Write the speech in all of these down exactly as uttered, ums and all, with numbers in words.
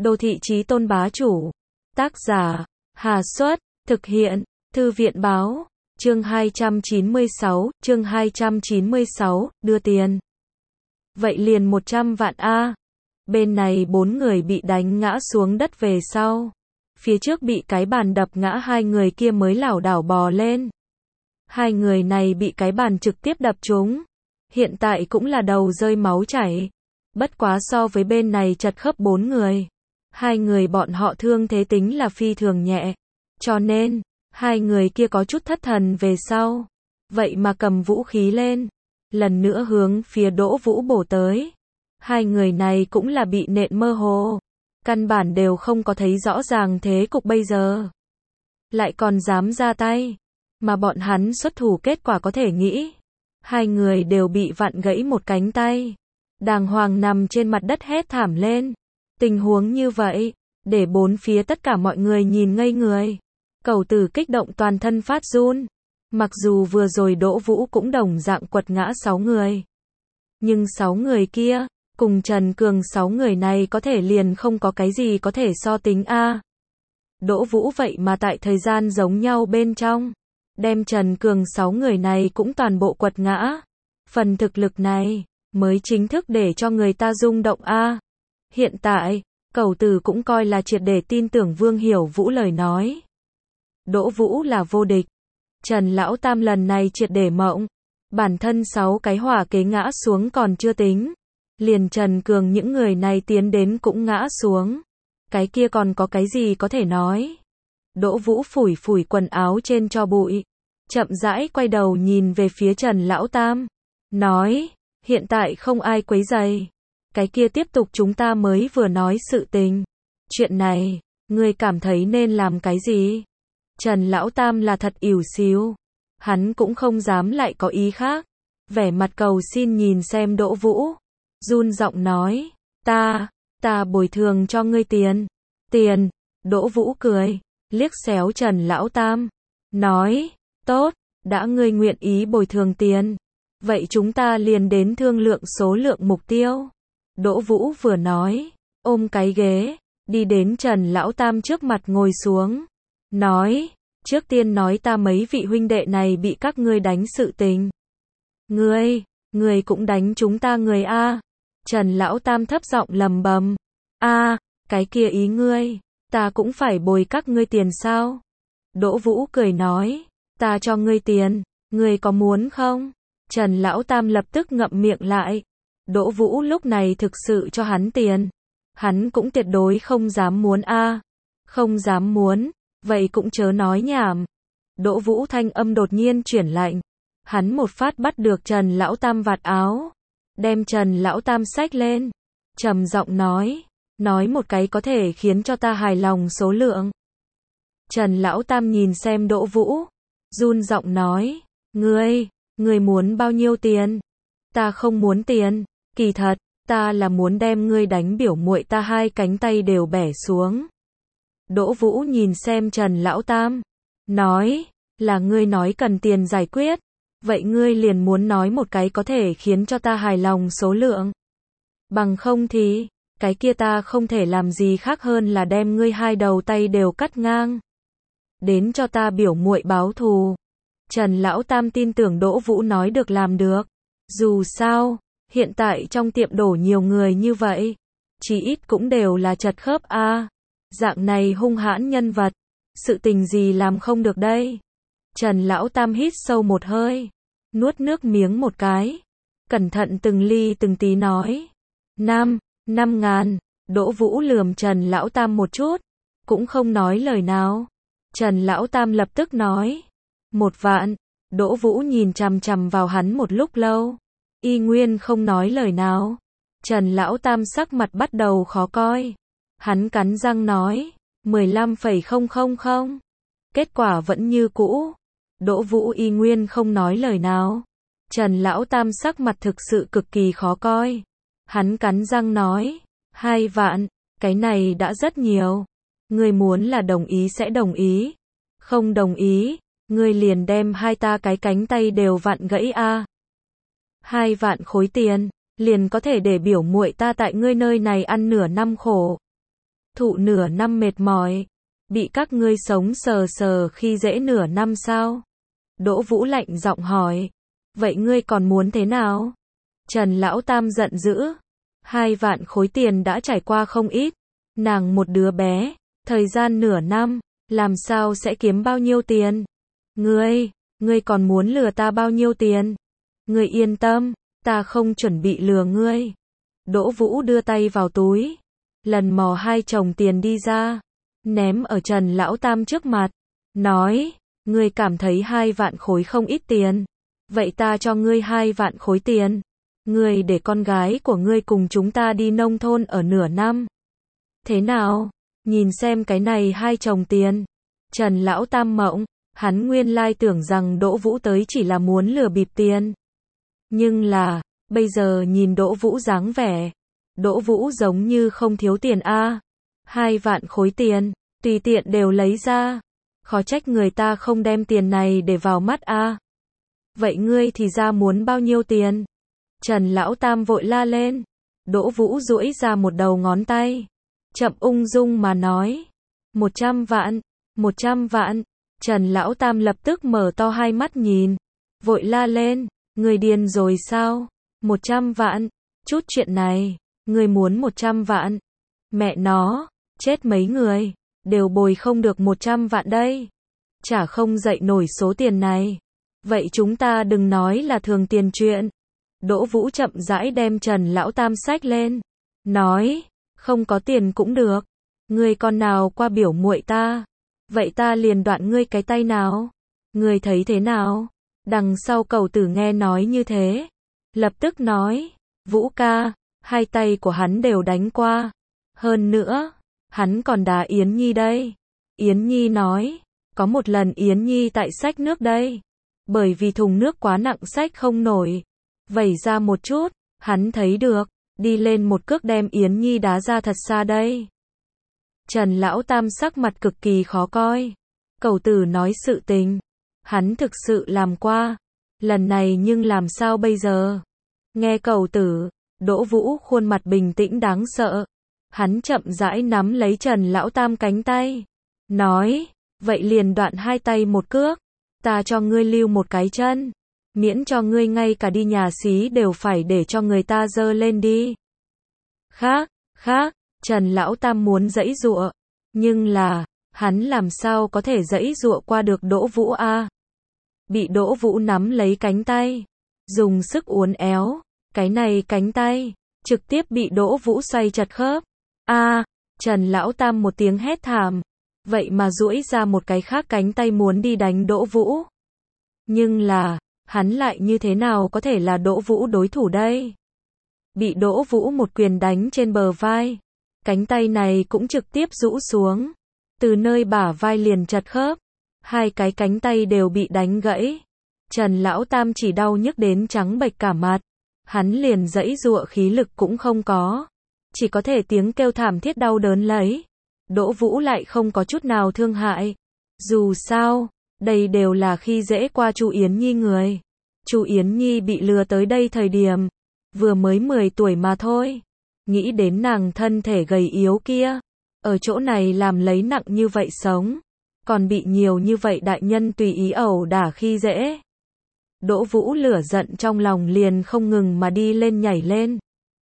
Đô thị chí tôn bá chủ. Tác giả, Hà Xuất, thực hiện, Thư viện báo, chương hai trăm chín mươi sáu, chương hai trăm chín mươi sáu, đưa tiền. Vậy liền một trăm vạn a. Bên này bốn người bị đánh ngã xuống đất về sau. Phía trước bị cái bàn đập ngã hai người kia mới lảo đảo bò lên. Hai người này bị cái bàn trực tiếp đập trúng. Hiện tại cũng là đầu rơi máu chảy. Bất quá so với bên này chật khớp bốn người. Hai người bọn họ thương thế tính là phi thường nhẹ. Cho nên, hai người kia có chút thất thần về sau. Vậy mà cầm vũ khí lên. Lần nữa hướng phía Đỗ Vũ bổ tới. Hai người này cũng là bị nện mơ hồ. Căn bản đều không có thấy rõ ràng thế cục bây giờ. Lại còn dám ra tay. Mà bọn hắn xuất thủ kết quả có thể nghĩ. Hai người đều bị vặn gãy một cánh tay. Đàng hoàng nằm trên mặt đất hét thảm lên. Tình huống như vậy, để bốn phía tất cả mọi người nhìn ngây người. Cẩu Tử kích động toàn thân phát run. Mặc dù vừa rồi Đỗ Vũ cũng đồng dạng quật ngã sáu người. Nhưng sáu người kia, cùng Trần Cường sáu người này có thể liền không có cái gì có thể so tính a. Đỗ Vũ vậy mà tại thời gian giống nhau bên trong. Đem Trần Cường sáu người này cũng toàn bộ quật ngã. Phần thực lực này, mới chính thức để cho người ta rung động a. Hiện tại, Cẩu Tử cũng coi là triệt để tin tưởng Vương Hiểu Vũ lời nói. Đỗ Vũ là vô địch. Trần Lão Tam lần này triệt để mộng. Bản thân sáu cái hỏa kế ngã xuống còn chưa tính. Liền Trần Cường những người này tiến đến cũng ngã xuống. Cái kia còn có cái gì có thể nói. Đỗ Vũ phủi phủi quần áo trên tro bụi. Chậm rãi quay đầu nhìn về phía Trần Lão Tam. Nói, hiện tại không ai quấy rầy. Cái kia tiếp tục chúng ta mới vừa nói sự tình. Chuyện này, ngươi cảm thấy nên làm cái gì? Trần Lão Tam là thật ỉu xìu. Hắn cũng không dám lại có ý khác. Vẻ mặt cầu xin nhìn xem Đỗ Vũ. Run giọng nói, ta, ta bồi thường cho ngươi tiền. Tiền, Đỗ Vũ cười, liếc xéo Trần Lão Tam. Nói, tốt, đã ngươi nguyện ý bồi thường tiền. Vậy chúng ta liền đến thương lượng số lượng mục tiêu. Đỗ Vũ vừa nói, ôm cái ghế, đi đến Trần Lão Tam trước mặt ngồi xuống. Nói, trước tiên nói ta mấy vị huynh đệ này bị các ngươi đánh sự tình. Ngươi, ngươi cũng đánh chúng ta người a. Trần Lão Tam thấp giọng lầm bầm. A, cái kia ý ngươi, ta cũng phải bồi các ngươi tiền sao? Đỗ Vũ cười nói, ta cho ngươi tiền, ngươi có muốn không? Trần Lão Tam lập tức ngậm miệng lại. Đỗ Vũ lúc này thực sự cho hắn tiền. Hắn cũng tuyệt đối không dám muốn a. Không dám muốn, vậy cũng chớ nói nhảm. Đỗ Vũ thanh âm đột nhiên chuyển lạnh. Hắn một phát bắt được Trần Lão Tam vạt áo. Đem Trần Lão Tam xách lên. Trầm giọng nói. Nói một cái có thể khiến cho ta hài lòng số lượng. Trần Lão Tam nhìn xem Đỗ Vũ. Run giọng nói. Ngươi, ngươi muốn bao nhiêu tiền? Ta không muốn tiền. Kỳ thật, ta là muốn đem ngươi đánh biểu muội ta hai cánh tay đều bẻ xuống. Đỗ Vũ nhìn xem Trần Lão Tam. Nói, là ngươi nói cần tiền giải quyết. Vậy ngươi liền muốn nói một cái có thể khiến cho ta hài lòng số lượng. Bằng không thì, cái kia ta không thể làm gì khác hơn là đem ngươi hai đầu tay đều cắt ngang. Đến cho ta biểu muội báo thù. Trần Lão Tam tin tưởng Đỗ Vũ nói được làm được. Dù sao, hiện tại trong tiệm đổ nhiều người như vậy. Chỉ ít cũng đều là chật khớp a. Dạng này hung hãn nhân vật. Sự tình gì làm không được đây? Trần Lão Tam hít sâu một hơi. Nuốt nước miếng một cái. Cẩn thận từng ly từng tí nói. Năm, năm ngàn. Đỗ Vũ lườm Trần Lão Tam một chút. Cũng không nói lời nào. Trần Lão Tam lập tức nói. Một vạn. Đỗ Vũ nhìn chằm chằm vào hắn một lúc lâu. Y nguyên không nói lời nào. Trần Lão Tam sắc mặt bắt đầu khó coi. Hắn cắn răng nói. mười lăm phẩy không không không. Kết quả vẫn như cũ. Đỗ Vũ y nguyên không nói lời nào. Trần Lão Tam sắc mặt thực sự cực kỳ khó coi. Hắn cắn răng nói. Hai vạn. Cái này đã rất nhiều. Ngươi muốn là đồng ý sẽ đồng ý. Không đồng ý. Ngươi liền đem hai ta cái cánh tay đều vặn gãy a. Hai vạn khối tiền. Liền có thể để biểu muội ta tại ngươi nơi này ăn nửa năm khổ. thụ nửa năm mệt mỏi, bị các ngươi sống sờ sờ khi dễ nửa năm sao? Đỗ Vũ lạnh giọng hỏi. Vậy ngươi còn muốn thế nào? Trần Lão Tam giận dữ. Hai vạn khối tiền đã trải qua không ít. Nàng một đứa bé, thời gian nửa năm, làm sao sẽ kiếm bao nhiêu tiền? Ngươi, ngươi còn muốn lừa ta bao nhiêu tiền? Ngươi yên tâm, ta không chuẩn bị lừa ngươi. Đỗ Vũ đưa tay vào túi, lần mò hai chồng tiền đi ra, ném ở Trần Lão Tam trước mặt, nói, ngươi cảm thấy hai vạn khối không ít tiền, vậy ta cho ngươi hai vạn khối tiền, ngươi để con gái của ngươi cùng chúng ta đi nông thôn ở nửa năm. Thế nào? Nhìn xem cái này hai chồng tiền. Trần Lão Tam mộng, hắn nguyên lai tưởng rằng Đỗ Vũ tới chỉ là muốn lừa bịp tiền. Nhưng là, bây giờ nhìn Đỗ Vũ dáng vẻ, Đỗ Vũ giống như không thiếu tiền a. Hai vạn khối tiền, tùy tiện đều lấy ra. Khó trách người ta không đem tiền này để vào mắt a. Vậy ngươi thì ra muốn bao nhiêu tiền? Trần Lão Tam vội la lên. Đỗ Vũ duỗi ra một đầu ngón tay, chậm ung dung mà nói. Một trăm vạn, một trăm vạn. Trần Lão Tam lập tức mở to hai mắt nhìn, vội la lên. Người điên rồi sao? Một trăm vạn? Chút chuyện này, người muốn một trăm vạn? Mẹ nó, chết mấy người, đều bồi không được một trăm vạn đây. Chả không dậy nổi số tiền này. Vậy chúng ta đừng nói là thường tiền chuyện. Đỗ Vũ chậm rãi đem Trần Lão Tam xách lên, nói, không có tiền cũng được. Ngươi con nào qua biểu muội ta, vậy ta liền đoạn ngươi cái tay nào. Ngươi thấy thế nào? Đằng sau Cẩu Tử nghe nói như thế, lập tức nói, Vũ ca, hai tay của hắn đều đánh qua. Hơn nữa, hắn còn đá Yến Nhi đây. Yến Nhi nói, có một lần Yến Nhi tại xách nước đây, bởi vì thùng nước quá nặng xách không nổi, vẩy ra một chút, hắn thấy được, đi lên một cước đem Yến Nhi đá ra thật xa đây. Trần Lão Tam sắc mặt cực kỳ khó coi. Cẩu Tử nói sự tình, hắn thực sự làm qua, lần này nhưng làm sao bây giờ? Nghe Cẩu Tử, Đỗ Vũ khuôn mặt bình tĩnh đáng sợ. Hắn chậm rãi nắm lấy Trần Lão Tam cánh tay, nói, vậy liền đoạn hai tay một cước, ta cho ngươi lưu một cái chân, miễn cho ngươi ngay cả đi nhà xí đều phải để cho người ta dơ lên đi. Khác, khác, Trần Lão Tam muốn giãy giụa, nhưng là, hắn làm sao có thể giãy giụa qua được Đỗ Vũ a? Bị Đỗ Vũ nắm lấy cánh tay, dùng sức uốn éo, cái này cánh tay, trực tiếp bị Đỗ Vũ xoay chật khớp. A, Trần Lão Tam một tiếng hét thảm, vậy mà duỗi ra một cái khác cánh tay muốn đi đánh Đỗ Vũ. Nhưng là, hắn lại như thế nào có thể là Đỗ Vũ đối thủ đây? Bị Đỗ Vũ một quyền đánh trên bờ vai, cánh tay này cũng trực tiếp rũ xuống, từ nơi bả vai liền chật khớp, hai cái cánh tay đều bị đánh gãy. Trần Lão Tam chỉ đau nhức đến trắng bệch cả mặt, hắn liền giãy giụa khí lực cũng không có, chỉ có thể tiếng kêu thảm thiết đau đớn lấy. Đỗ Vũ lại không có chút nào thương hại. Dù sao, đây đều là khi dễ qua Chu Yến Nhi người. Chu Yến Nhi bị lừa tới đây thời điểm, vừa mới mười tuổi mà thôi. Nghĩ đến nàng thân thể gầy yếu kia, ở chỗ này làm lấy nặng như vậy sống, còn bị nhiều như vậy đại nhân tùy ý ẩu đả khi dễ. Đỗ Vũ lửa giận trong lòng liền không ngừng mà đi lên nhảy lên,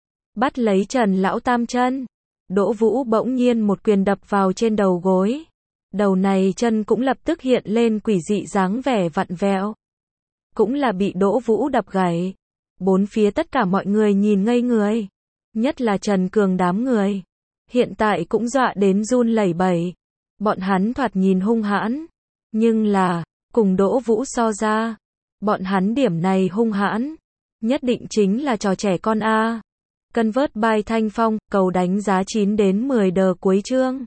bắt lấy Trần Lão Tam chân. Đỗ Vũ bỗng nhiên một quyền đập vào trên đầu gối. Đầu này chân cũng lập tức hiện lên quỷ dị dáng vẻ vặn vẹo. Cũng là bị Đỗ Vũ đập gãy. Bốn phía tất cả mọi người nhìn ngây người. Nhất là Trần Cường đám người. Hiện tại cũng dọa đến run lẩy bẩy. Bọn hắn thoạt nhìn hung hãn. Nhưng là, cùng Đỗ Vũ so ra, bọn hắn điểm này hung hãn. Nhất định chính là trò trẻ con a. Convert by Thanh Phong, cầu đánh giá chín đến mười đờ cuối chương.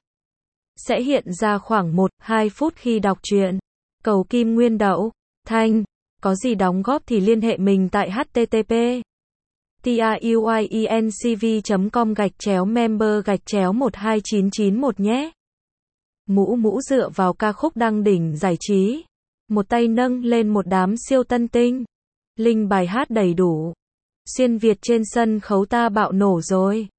Sẽ hiện ra khoảng một đến hai phút khi đọc truyện. Cầu Kim Nguyên Đậu, Thanh, có gì đóng góp thì liên hệ mình tại http truyencv chấm com gạch chéo member gạch chéo một hai chín chín một nhé. Mũ Mũ dựa vào ca khúc đăng đỉnh giải trí. Một tay nâng lên một đám siêu tân tinh. Linh bài hát đầy đủ. Xuyên Việt trên sân khấu ta bạo nổ rồi.